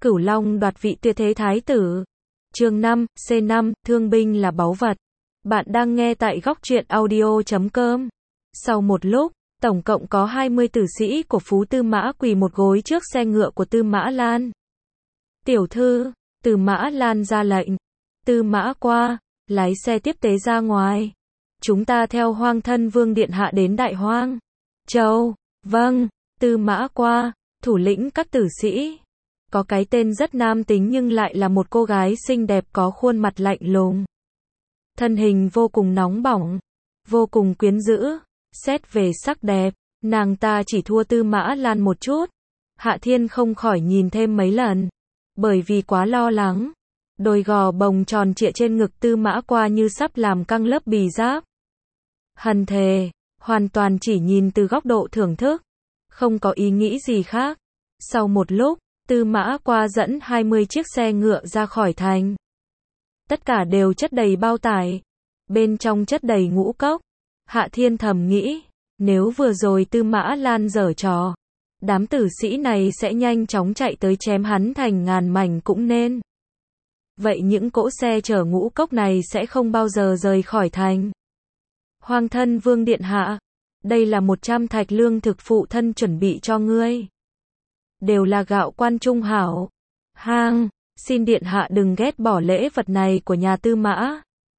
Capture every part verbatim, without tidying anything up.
Cửu Long đoạt vị tuyệt thế thái tử. Chương năm, C năm, thương binh là báu vật. Bạn đang nghe tại góc truyện audio chấm com. Sau một lúc, tổng cộng có hai mươi tử sĩ của Phú Tư Mã quỳ một gối trước xe ngựa của Tư Mã Lan. Tiểu thư, Tư Mã Lan ra lệnh. Tư Mã qua, lái xe tiếp tế ra ngoài. Chúng ta theo Hoang Thân Vương điện hạ đến Đại Hoang Châu. Vâng. Tư Mã qua, thủ lĩnh các tử sĩ. Có cái tên rất nam tính nhưng lại là một cô gái xinh đẹp có khuôn mặt lạnh lùng. Thân hình vô cùng nóng bỏng, vô cùng quyến rũ. Xét về sắc đẹp, nàng ta chỉ thua Tư Mã Lan một chút. Hạ Thiên không khỏi nhìn thêm mấy lần, bởi vì quá lo lắng. Đôi gò bồng tròn trịa trên ngực Tư Mã qua như sắp làm căng lớp bì giáp. Hần thề, hoàn toàn chỉ nhìn từ góc độ thưởng thức, không có ý nghĩ gì khác. Sau một lúc, Tư Mã qua dẫn hai mươi chiếc xe ngựa ra khỏi thành. Tất cả đều chất đầy bao tải, bên trong chất đầy ngũ cốc. Hạ Thiên thầm nghĩ, nếu vừa rồi Tư Mã Lan giở trò, đám tử sĩ này sẽ nhanh chóng chạy tới chém hắn thành ngàn mảnh cũng nên. Vậy những cỗ xe chở ngũ cốc này sẽ không bao giờ rời khỏi thành. Hoang Thân Vương điện hạ, đây là một trăm thạch lương thực phụ thân chuẩn bị cho ngươi. Đều là gạo quan trung hảo. Hang, xin điện hạ đừng ghét bỏ lễ vật này của nhà Tư Mã.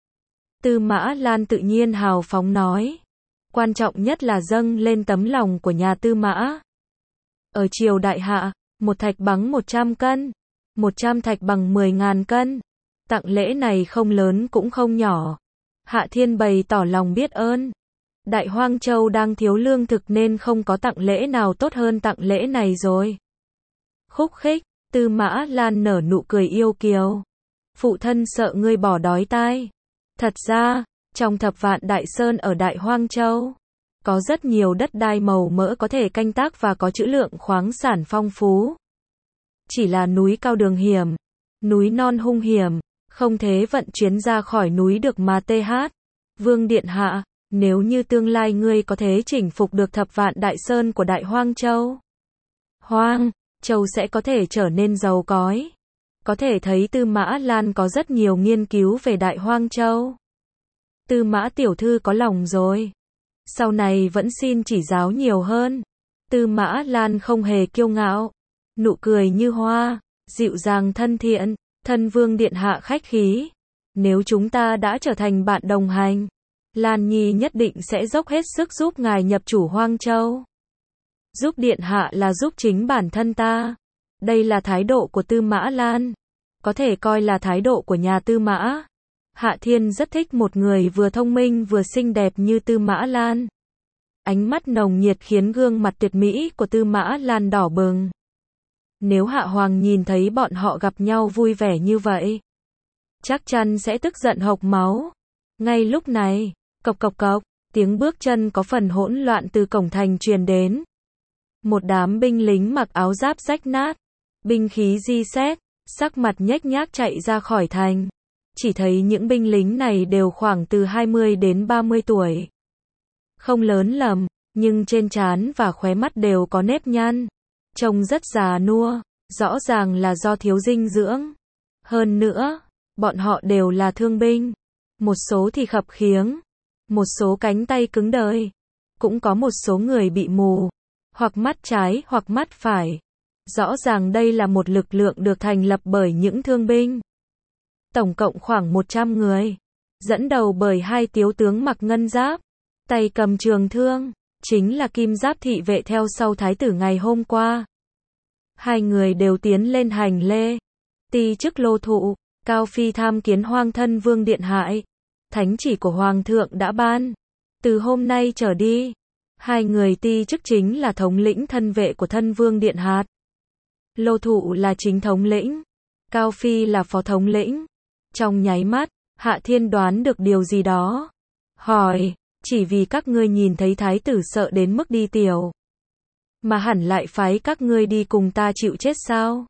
Tư Mã Lan tự nhiên hào phóng nói. Quan trọng nhất là dâng lên tấm lòng của nhà Tư Mã. Ở triều đại hạ, một thạch bằng một trăm cân, một trăm thạch bằng mười ngàn cân. Tặng lễ này không lớn cũng không nhỏ. Hạ Thiên bày tỏ lòng biết ơn. Đại Hoang Châu đang thiếu lương thực nên không có tặng lễ nào tốt hơn tặng lễ này rồi. Khúc khích, Tư Mã Lan nở nụ cười yêu kiều. Phụ thân sợ ngươi bỏ đói tai. Thật ra, trong thập vạn đại sơn ở Đại Hoang Châu, có rất nhiều đất đai màu mỡ có thể canh tác và có trữ lượng khoáng sản phong phú. Chỉ là núi cao đường hiểm, núi non hung hiểm, không thể vận chuyến ra khỏi núi được mà th. Vương điện hạ, nếu như tương lai ngươi có thể chỉnh phục được thập vạn đại sơn của Đại Hoang Châu, Hoang Châu sẽ có thể trở nên giàu cói. Có thể thấy Tư Mã Lan có rất nhiều nghiên cứu về Đại Hoang Châu. Tư Mã tiểu thư có lòng rồi. Sau này vẫn xin chỉ giáo nhiều hơn. Tư Mã Lan không hề kiêu ngạo, nụ cười như hoa, dịu dàng thân thiện. Thân Vương điện hạ khách khí. Nếu chúng ta đã trở thành bạn đồng hành, Lan Nhi nhất định sẽ dốc hết sức giúp ngài nhập chủ Hoang Châu. Giúp điện hạ là giúp chính bản thân ta. Đây là thái độ của Tư Mã Lan, có thể coi là thái độ của nhà Tư Mã. Hạ Thiên rất thích một người vừa thông minh vừa xinh đẹp như Tư Mã Lan. Ánh mắt nồng nhiệt khiến gương mặt tuyệt mỹ của Tư Mã Lan đỏ bừng. Nếu Hạ Hoàng nhìn thấy bọn họ gặp nhau vui vẻ như vậy, chắc chắn sẽ tức giận hộc máu. Ngay lúc này, cộc cộc cộc, tiếng bước chân có phần hỗn loạn từ cổng thành truyền đến. Một đám binh lính mặc áo giáp rách nát, binh khí di xét, sắc mặt nhếch nhác chạy ra khỏi thành. Chỉ thấy những binh lính này đều khoảng từ hai mươi đến ba mươi tuổi. Không lớn lầm, nhưng trên trán và khóe mắt đều có nếp nhăn. Trông rất già nua, rõ ràng là do thiếu dinh dưỡng. Hơn nữa, bọn họ đều là thương binh. Một số thì khập khiễng, một số cánh tay cứng đờ. Cũng có một số người bị mù, hoặc mắt trái hoặc mắt phải. Rõ ràng đây là một lực lượng được thành lập bởi những thương binh. Tổng cộng khoảng một trăm người. Dẫn đầu bởi hai tiếu tướng mặc ngân giáp, tay cầm trường thương, chính là Kim Giáp thị vệ theo sau thái tử ngày hôm qua. Hai người đều tiến lên hành lễ. Ti chức Lô Thụ, Cao Phi tham kiến Hoang Thân Vương điện hạ. Thánh chỉ của Hoàng thượng đã ban. Từ hôm nay trở đi, hai người ti chức chính là thống lĩnh thân vệ của Thân Vương điện hạ. Lô Thụ là chính thống lĩnh, Cao Phi là phó thống lĩnh. Trong nháy mắt, Hạ Thiên đoán được điều gì đó. Hỏi, chỉ vì các ngươi nhìn thấy thái tử sợ đến mức đi tiểu, mà hẳn lại phái các ngươi đi cùng ta chịu chết sao?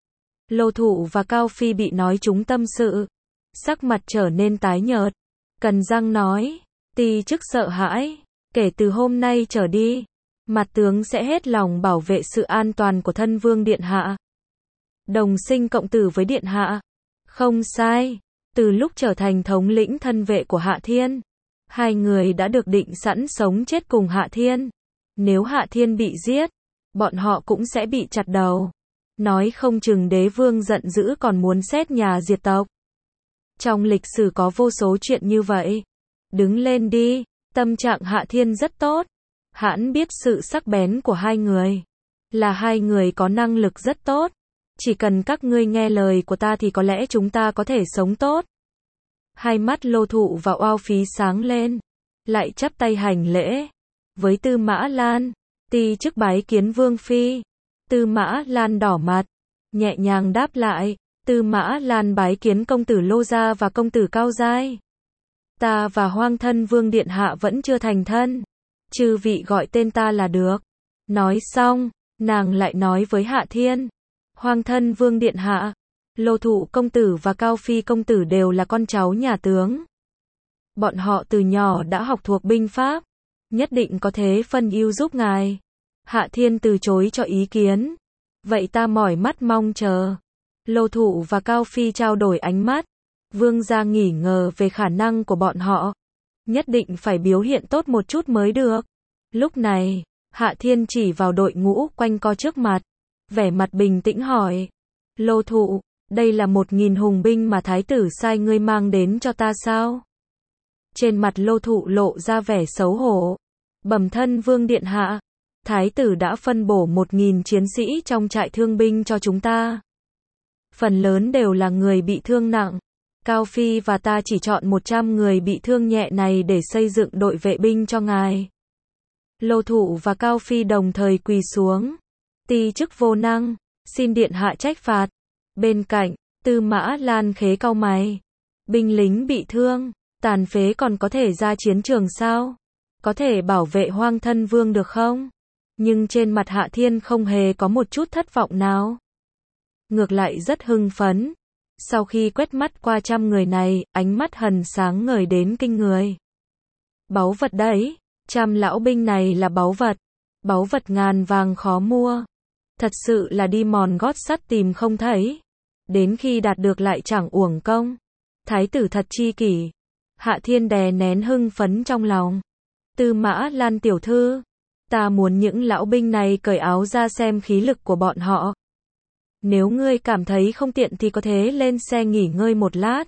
Lô Thụ và Cao Phi bị nói trúng tâm sự, sắc mặt trở nên tái nhợt, cắn răng nói, ti chức sợ hãi, kể từ hôm nay trở đi, mặt tướng sẽ hết lòng bảo vệ sự an toàn của Thân Vương điện hạ. Đồng sinh cộng tử với điện hạ. Không sai. Từ lúc trở thành thống lĩnh thân vệ của Hạ Thiên, hai người đã được định sẵn sống chết cùng Hạ Thiên. Nếu Hạ Thiên bị giết, bọn họ cũng sẽ bị chặt đầu. Nói không chừng đế vương giận dữ còn muốn xét nhà diệt tộc. Trong lịch sử có vô số chuyện như vậy. Đứng lên đi. Tâm trạng Hạ Thiên rất tốt. Hãn biết sự sắc bén của hai người. Là hai người có năng lực rất tốt. Chỉ cần các ngươi nghe lời của ta thì có lẽ chúng ta có thể sống tốt. Hai mắt Lô Thụ và Oao Phí sáng lên. Lại chắp tay hành lễ. Với Tư Mã Lan. Ti chức bái kiến Vương Phi. Tư Mã Lan đỏ mặt. Nhẹ nhàng đáp lại. Tư Mã Lan bái kiến công tử Lô Gia và công tử Cao Giai. Ta và Hoang Thân Vương Điện Hạ vẫn chưa thành thân. Chư vị gọi tên ta là được. Nói xong, nàng lại nói với Hạ Thiên. Hoang Thân Vương Điện Hạ, Lô Thụ công tử và Cao Phi công tử đều là con cháu nhà tướng. Bọn họ từ nhỏ đã học thuộc binh pháp. Nhất định có thế phân ưu giúp ngài. Hạ Thiên từ chối cho ý kiến. Vậy ta mỏi mắt mong chờ. Lô Thụ và Cao Phi trao đổi ánh mắt. Vương gia nghỉ ngờ về khả năng của bọn họ. Nhất định phải biểu hiện tốt một chút mới được. Lúc này, Hạ Thiên chỉ vào đội ngũ quanh co trước mặt. Vẻ mặt bình tĩnh hỏi. Lô Thụ, đây là một nghìn hùng binh mà thái tử sai ngươi mang đến cho ta sao? Trên mặt Lô Thụ lộ ra vẻ xấu hổ. Bẩm thân Vương Điện Hạ. Thái tử đã phân bổ một nghìn chiến sĩ trong trại thương binh cho chúng ta. Phần lớn đều là người bị thương nặng. Cao Phi và ta chỉ chọn một trăm người bị thương nhẹ này để xây dựng đội vệ binh cho ngài. Lô Thụ và Cao Phi đồng thời quỳ xuống. Ti chức vô năng, xin Điện Hạ trách phạt. Bên cạnh, Tư Mã Lan khế cau mày. Binh lính bị thương, tàn phế còn có thể ra chiến trường sao? Có thể bảo vệ Hoang Thân Vương được không? Nhưng trên mặt Hạ Thiên không hề có một chút thất vọng nào. Ngược lại rất hưng phấn. Sau khi quét mắt qua trăm người này, ánh mắt hần sáng ngời đến kinh người. Báu vật đấy, trăm lão binh này là báu vật. Báu vật ngàn vàng khó mua. Thật sự là đi mòn gót sắt tìm không thấy. Đến khi đạt được lại chẳng uổng công. Thái tử thật chi kỷ. Hạ Thiên đè nén hưng phấn trong lòng. Tư Mã Lan tiểu thư. Ta muốn những lão binh này cởi áo ra xem khí lực của bọn họ. Nếu ngươi cảm thấy không tiện thì có thể lên xe nghỉ ngơi một lát.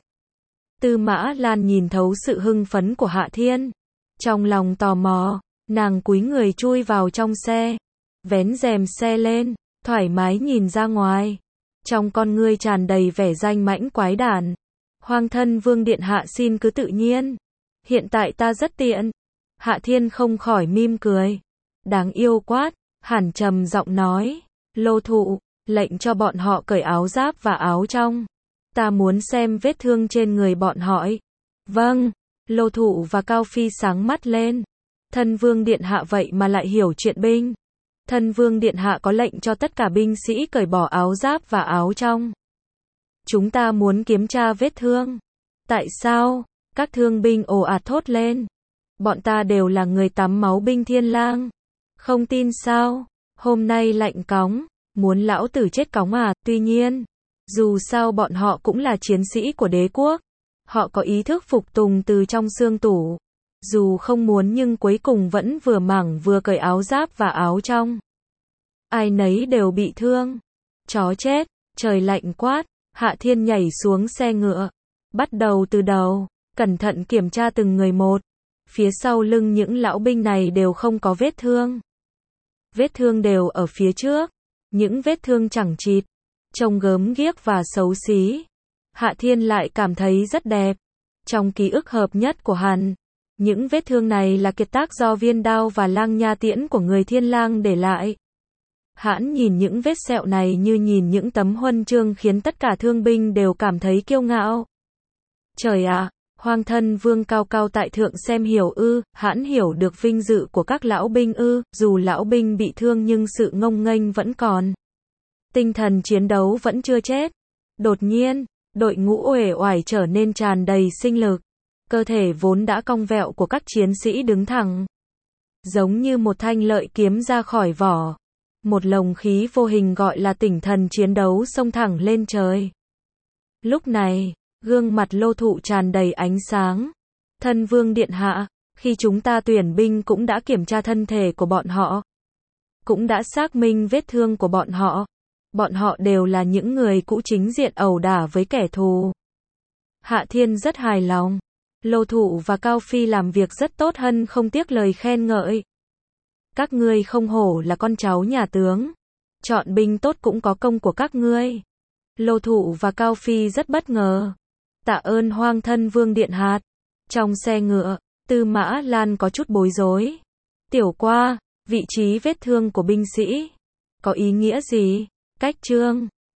Tư Mã Lan nhìn thấu sự hưng phấn của Hạ Thiên. Trong lòng tò mò, nàng cúi người chui vào trong xe. Vén rèm xe lên, thoải mái nhìn ra ngoài. Trong con ngươi tràn đầy vẻ danh mãnh quái đản. Hoang Thân Vương Điện Hạ xin cứ tự nhiên. Hiện tại ta rất tiện. Hạ Thiên không khỏi mỉm cười. Đáng yêu quát, hẳn trầm giọng nói. Lô Thụ, lệnh cho bọn họ cởi áo giáp và áo trong. Ta muốn xem vết thương trên người bọn họ. Vâng. Lô Thụ và Cao Phi sáng mắt lên. Thân Vương Điện Hạ vậy mà lại hiểu chuyện binh. Thân Vương Điện Hạ có lệnh cho tất cả binh sĩ cởi bỏ áo giáp và áo trong. Chúng ta muốn kiểm tra vết thương. Tại sao? Các thương binh ồ ạt thốt lên. Bọn ta đều là người tắm máu binh Thiên Lang. Không tin sao? Hôm nay lạnh cóng. Muốn lão tử chết cóng à? Tuy nhiên, dù sao bọn họ cũng là chiến sĩ của đế quốc. Họ có ý thức phục tùng từ trong xương tủ. Dù không muốn nhưng cuối cùng vẫn vừa mảng vừa cởi áo giáp và áo trong. Ai nấy đều bị thương. Chó chết, trời lạnh quát. Hạ Thiên nhảy xuống xe ngựa. Bắt đầu từ đầu, cẩn thận kiểm tra từng người một. Phía sau lưng những lão binh này đều không có vết thương. Vết thương đều ở phía trước. Những vết thương chẳng chịt, trông gớm ghiếc và xấu xí. Hạ Thiên lại cảm thấy rất đẹp. Trong ký ức hợp nhất của hắn, những vết thương này là kiệt tác do viên đao và lang nha tiễn của người Thiên Lang để lại. Hắn nhìn những vết sẹo này như nhìn những tấm huân chương khiến tất cả thương binh đều cảm thấy kiêu ngạo. Trời ạ, à, Hoang Thân Vương cao cao tại thượng xem hiểu ư, hắn hiểu được vinh dự của các lão binh ư, dù lão binh bị thương nhưng sự ngông nghênh vẫn còn. Tinh thần chiến đấu vẫn chưa chết. Đột nhiên, đội ngũ uể oải trở nên tràn đầy sinh lực. Cơ thể vốn đã cong vẹo của các chiến sĩ đứng thẳng. Giống như một thanh lợi kiếm ra khỏi vỏ. Một lồng khí vô hình gọi là tỉnh thần chiến đấu xông thẳng lên trời. Lúc này, gương mặt Lô Thụ tràn đầy ánh sáng. Thân vương điện hạ, khi chúng ta tuyển binh cũng đã kiểm tra thân thể của bọn họ. Cũng đã xác minh vết thương của bọn họ. Bọn họ đều là những người cũ chính diện ẩu đả với kẻ thù. Hạ Thiên rất hài lòng. Lô Thụ và Cao Phi làm việc rất tốt, Hân không tiếc lời khen ngợi. Các ngươi không hổ là con cháu nhà tướng. Chọn binh tốt cũng có công của các ngươi. Lô Thụ và Cao Phi rất bất ngờ. Tạ ơn Hoang thân vương điện hạ. Trong xe ngựa, Tư Mã Lan có chút bối rối. Tiểu Qua, vị trí vết thương của binh sĩ có ý nghĩa gì? Cách Trương